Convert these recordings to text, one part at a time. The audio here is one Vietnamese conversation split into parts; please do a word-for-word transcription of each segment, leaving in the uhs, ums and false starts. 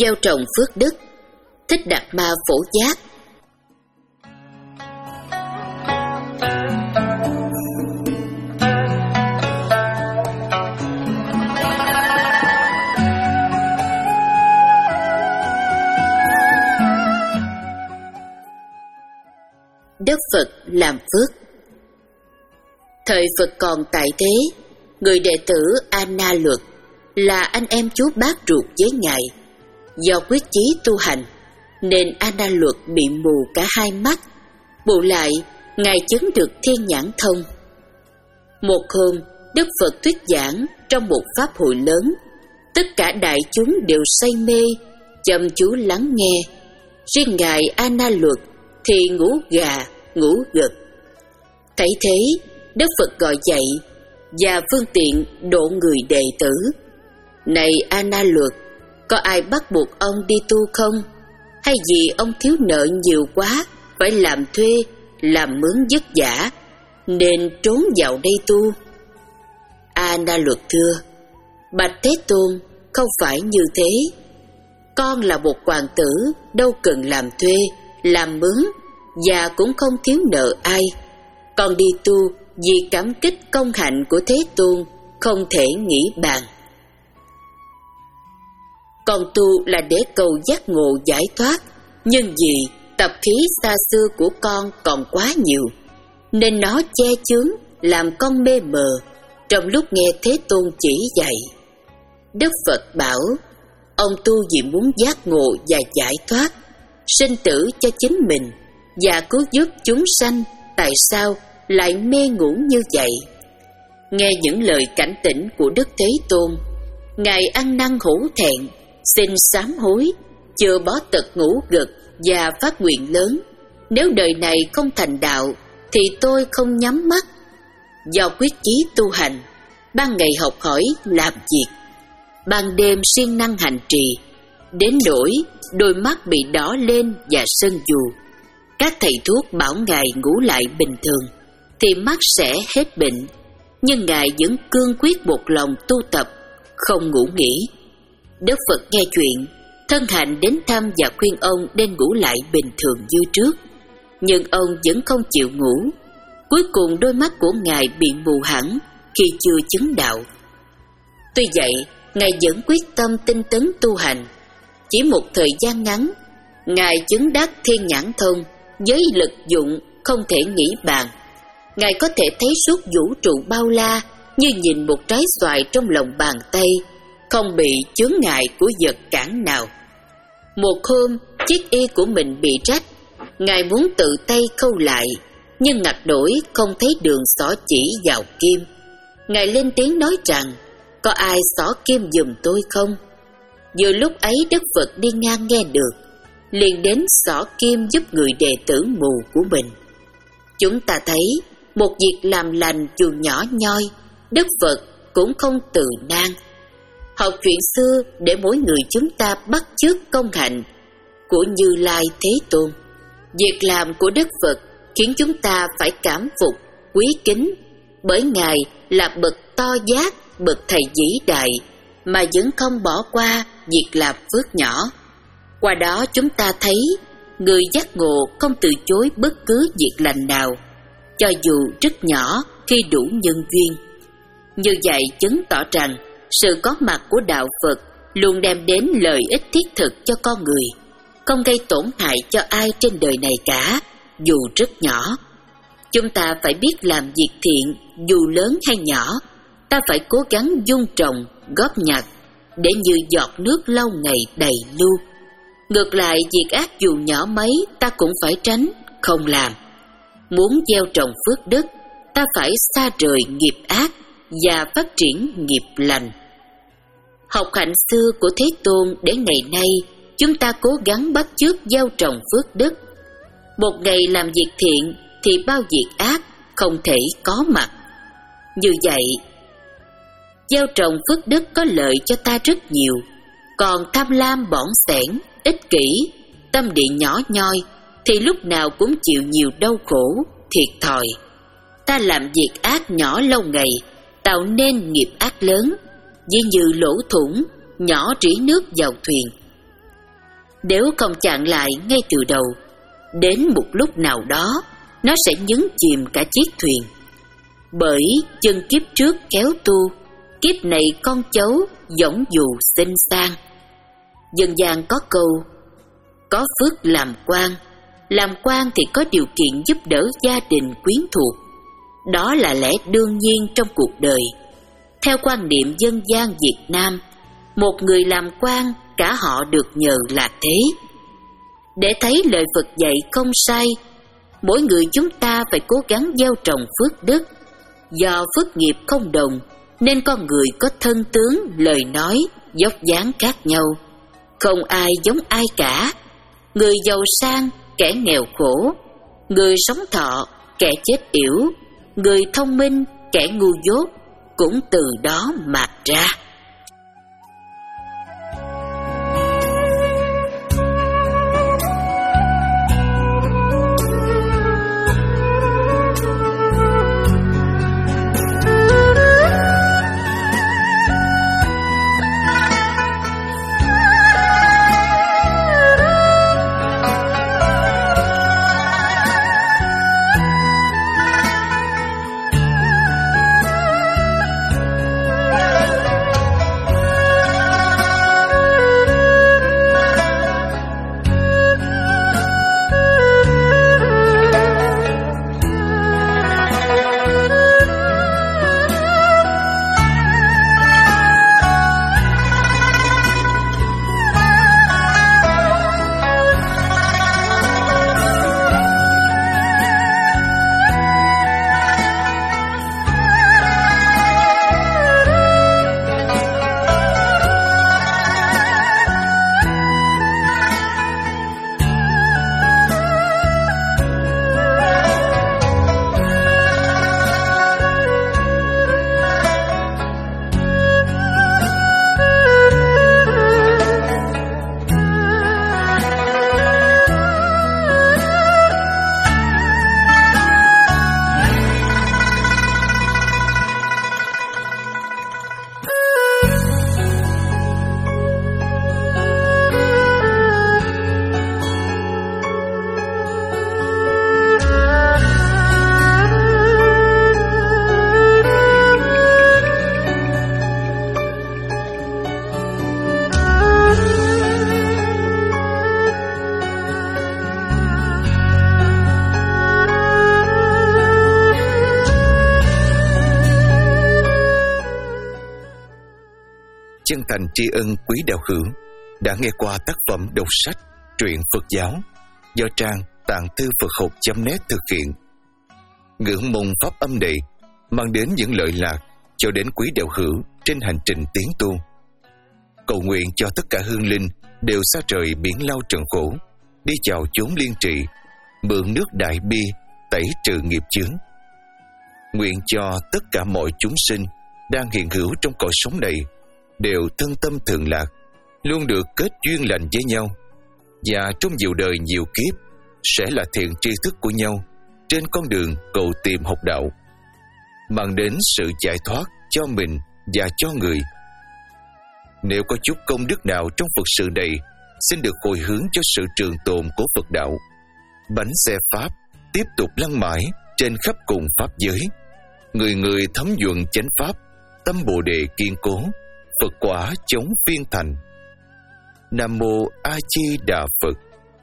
Gieo trồng phước đức. Thích Đạt Ma Phổ Giác. Đức Phật làm phước. Thời Phật còn tại thế, người đệ tử A Na Luật là anh em chú bác ruột với Ngài. Do quyết chí tu hành nên A Na Luật bị mù cả hai mắt. Bù lại, Ngài chứng được thiên nhãn thông. Một hôm, Đức Phật thuyết giảng trong một pháp hội lớn. Tất cả đại chúng đều say mê, chăm chú lắng nghe. Riêng Ngài A Na Luật thì ngủ gà, ngủ gật. Thấy thế, Đức Phật gọi dậy và phương tiện độ người đệ tử. Này A Na Luật, có ai bắt buộc ông đi tu không? Hay vì ông thiếu nợ nhiều quá, phải làm thuê, làm mướn vất vả, nên trốn vào đây tu? A Na Luật thưa: Bạch Thế Tôn, không phải như thế. Con là một hoàng tử, đâu cần làm thuê, làm mướn, và cũng không thiếu nợ ai. Con đi tu vì cảm kích công hạnh của Thế Tôn, không thể nghĩ bàn. Con tu là để cầu giác ngộ giải thoát, nhưng vì tập khí xa xưa của con còn quá nhiều, nên nó che chướng, làm con mê mờ trong lúc nghe Thế Tôn chỉ dạy. Đức Phật bảo, ông tu vì muốn giác ngộ và giải thoát, sinh tử cho chính mình và cứu giúp chúng sanh, tại sao lại mê ngủ như vậy? Nghe những lời cảnh tỉnh của Đức Thế Tôn, Ngài ăn năn hổ thẹn, xin sám hối, chưa bó tật ngủ gật và phát nguyện lớn: nếu đời này không thành đạo thì tôi không nhắm mắt. Do quyết chí tu hành, ban ngày học hỏi làm việc, ban đêm siêng năng hành trì, đến nỗi đôi mắt bị đỏ lên và sưng dù. Các thầy thuốc bảo Ngài ngủ lại bình thường thì mắt sẽ hết bệnh, nhưng Ngài vẫn cương quyết một lòng tu tập, không ngủ nghỉ. Đức Phật nghe chuyện, thân hạnh đến thăm và khuyên ông nên ngủ lại bình thường như trước, nhưng ông vẫn không chịu ngủ. Cuối cùng đôi mắt của Ngài bị mù hẳn khi chưa chứng đạo. Tuy vậy, Ngài vẫn quyết tâm tinh tấn tu hành. Chỉ một thời gian ngắn, Ngài chứng đắc thiên nhãn thông với lực dụng không thể nghĩ bàn. Ngài có thể thấy suốt vũ trụ bao la như nhìn một trái xoài trong lòng bàn tay, không bị chướng ngại của vật cản nào. Một hôm, chiếc y của mình bị rách. Ngài muốn tự tay khâu lại, nhưng ngặt nổi không thấy đường xỏ chỉ vào kim. Ngài lên tiếng nói rằng, có ai xỏ kim giùm tôi không? Vừa lúc ấy Đức Phật đi ngang nghe được, liền đến xỏ kim giúp người đệ tử mù của mình. Chúng ta thấy, một việc làm lành dù nhỏ nhoi, Đức Phật cũng không từ nan. Học chuyện xưa để mỗi người chúng ta bắt chước công hạnh của Như Lai Thế Tôn. Việc làm của Đức Phật khiến chúng ta phải cảm phục, quý kính, bởi Ngài là bậc to giác, bậc thầy vĩ đại, mà vẫn không bỏ qua việc làm phước nhỏ. Qua đó chúng ta thấy, người giác ngộ không từ chối bất cứ việc lành nào, cho dù rất nhỏ khi đủ nhân duyên. Như vậy chứng tỏ rằng sự có mặt của đạo Phật luôn đem đến lợi ích thiết thực cho con người, không gây tổn hại cho ai trên đời này cả, dù rất nhỏ. Chúng ta phải biết làm việc thiện, dù lớn hay nhỏ, ta phải cố gắng dung trồng, góp nhặt, để như giọt nước lâu ngày đầy lưu. Ngược lại, việc ác dù nhỏ mấy, ta cũng phải tránh, không làm. Muốn gieo trồng phước đức, ta phải xa rời nghiệp ác và phát triển nghiệp lành. Học hạnh xưa của Thế Tôn để ngày nay, chúng ta cố gắng bắt chước gieo trồng phước đức. Một ngày làm việc thiện thì bao việc ác không thể có mặt. Như vậy, gieo trồng phước đức có lợi cho ta rất nhiều. Còn tham lam bỏng sẻn, ích kỷ, tâm địa nhỏ nhoi thì lúc nào cũng chịu nhiều đau khổ, thiệt thòi. Ta làm việc ác nhỏ lâu ngày, tạo nên nghiệp ác lớn, ví như lỗ thủng, nhỏ rỉ nước vào thuyền. Nếu không chặn lại ngay từ đầu, đến một lúc nào đó nó sẽ nhấn chìm cả chiếc thuyền. Bởi chân kiếp trước kéo tu, kiếp này con cháu dõng dù sinh sang. Dân gian có câu, có phước làm quan, làm quan thì có điều kiện giúp đỡ gia đình quyến thuộc. Đó là lẽ đương nhiên trong cuộc đời. Theo quan niệm dân gian Việt Nam, một người làm quan cả họ được nhờ là thế. Để thấy lời Phật dạy không sai, mỗi người chúng ta phải cố gắng gieo trồng phước đức. Do phước nghiệp không đồng nên con người có thân tướng, lời nói, dốc dáng khác nhau. Không ai giống ai cả. Người giàu sang, kẻ nghèo khổ. Người sống thọ, kẻ chết yểu. Người thông minh, kẻ ngu dốt cũng từ đó mạt ra. Chân thành tri ân quý đạo hữu đã nghe qua tác phẩm đọc sách truyện Phật giáo do trang tạng thư Phật học chấm net thực hiện. Ngưỡng mong pháp âm này mang đến những lợi lạc cho đến quý đạo hữu trên hành trình tiến tu. Cầu nguyện cho tất cả hương linh đều xa trời biển lao trần khổ, đi chào chốn liên trị, mượn nước đại bi tẩy trừ nghiệp chướng. Nguyện cho tất cả mọi chúng sinh đang hiện hữu trong cõi sống này đều thân tâm thường lạc, luôn được kết duyên lành với nhau, và trong nhiều đời nhiều kiếp sẽ là thiện tri thức của nhau trên con đường cầu tìm học đạo, mang đến sự giải thoát cho mình và cho người. Nếu có chút công đức nào trong Phật sự này, xin được hồi hướng cho sự trường tồn của Phật đạo. Bánh xe Pháp tiếp tục lăn mãi trên khắp cùng Pháp giới. Người người thấm nhuận chánh Pháp, tâm Bồ Đề kiên cố, Phật quả chống phiên thành. Nam Mô A Di Đà Phật.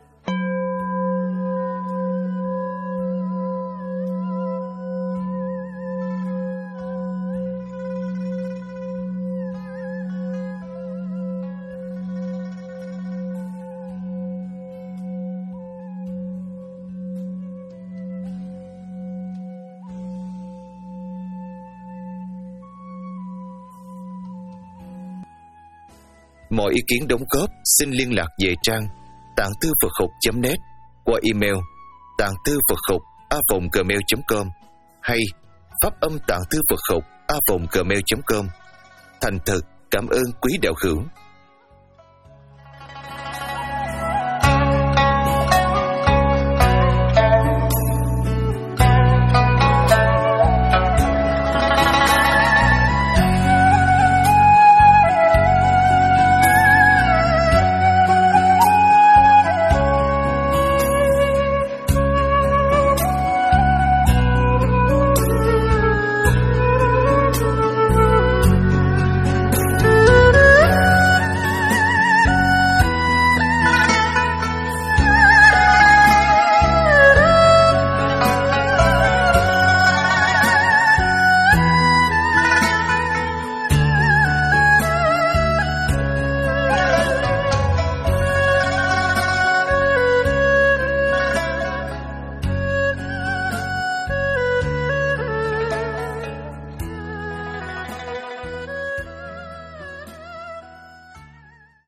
Mọi ý kiến đóng góp xin liên lạc về trang tạng thư Phật học chấm net qua email tạng thư Phật học a còng gmail chấm com hay pháp âm tạng thư Phật học a còng gmail chấm com. Thành thật cảm ơn quý đạo hữu.